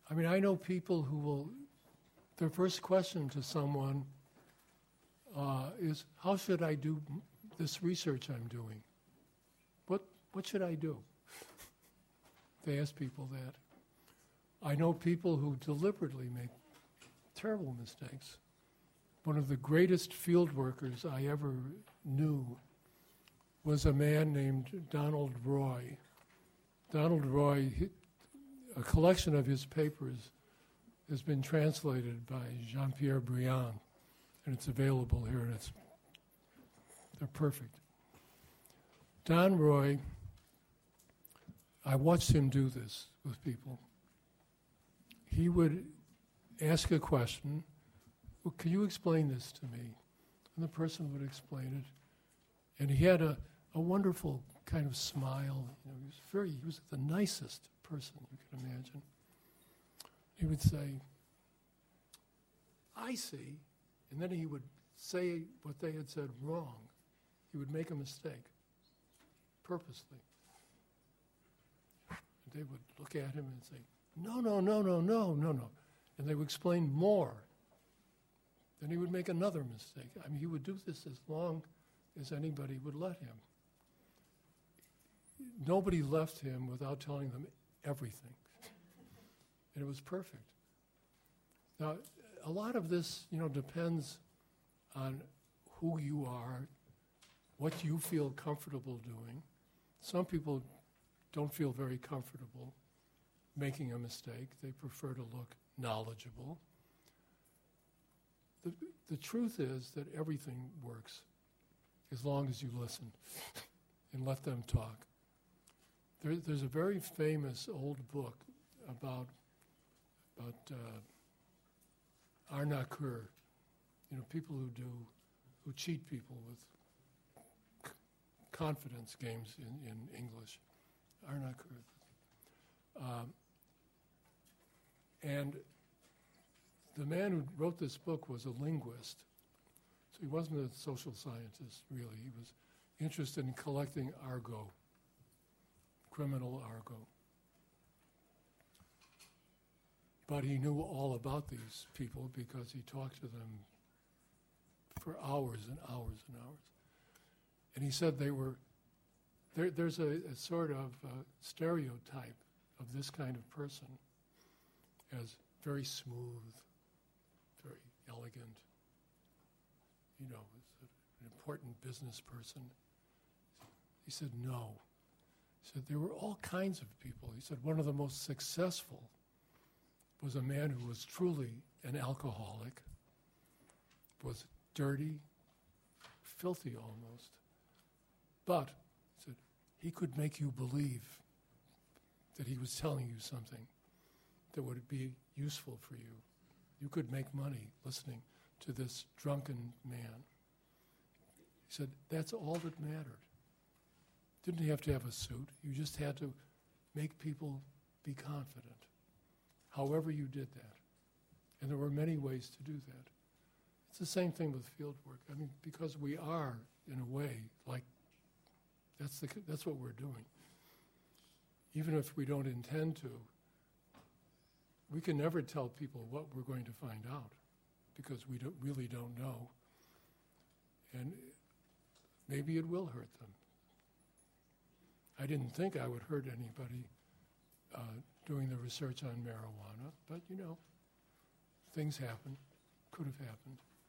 I mean, I know people who will, their first question to someone is, how should I do this research I'm doing? What should I do? They ask people that. I know people who deliberately make terrible mistakes. One of the greatest field workers I ever knew was a man named Donald Roy. Donald Roy, a collection of his papers has been translated by Jean-Pierre Briand, and it's available here, and they're perfect. Don Roy, I watched him do this with people. He would ask a question, well, can you explain this to me? And the person would explain it. And he had a wonderful kind of smile. You know, he was the nicest person you could imagine. He would say, I see. And then he would say what they had said wrong. He would make a mistake, purposely. And they would look at him and say, no. And they would explain more. Then he would make another mistake. I mean, he would do this as long as anybody would let him. Nobody left him without telling them everything. And it was perfect. Now, a lot of this, depends on who you are, what you feel comfortable doing. Some people don't feel very comfortable making a mistake. They prefer to look knowledgeable. The truth is that everything works as long as you listen and let them talk. There's a very famous old book about arnaqueurs, people who cheat people with confidence games in English, arnaqueurs. And the man who wrote this book was a linguist, so he wasn't a social scientist, really. He was interested in collecting argot, criminal argot. But he knew all about these people because he talked to them for hours and hours and hours. And he said there's a sort of stereotype of this kind of person as very smooth, very elegant, as an important business person. He said no. He said there were all kinds of people. He said one of the most successful was a man who was truly an alcoholic, was dirty, filthy almost, but he said he could make you believe that he was telling you something that would be useful for you. You could make money listening to this drunken man. He said that's all that mattered. Didn't have to have a suit. You just had to make people be confident. However you did that. And there were many ways to do that. It's the same thing with field work. I mean, because we are, in a way, like, that's what we're doing. Even if we don't intend to, we can never tell people what we're going to find out because we really don't know. And maybe it will hurt them. I didn't think I would hurt anybody doing the research on marijuana, but things happen, could have happened.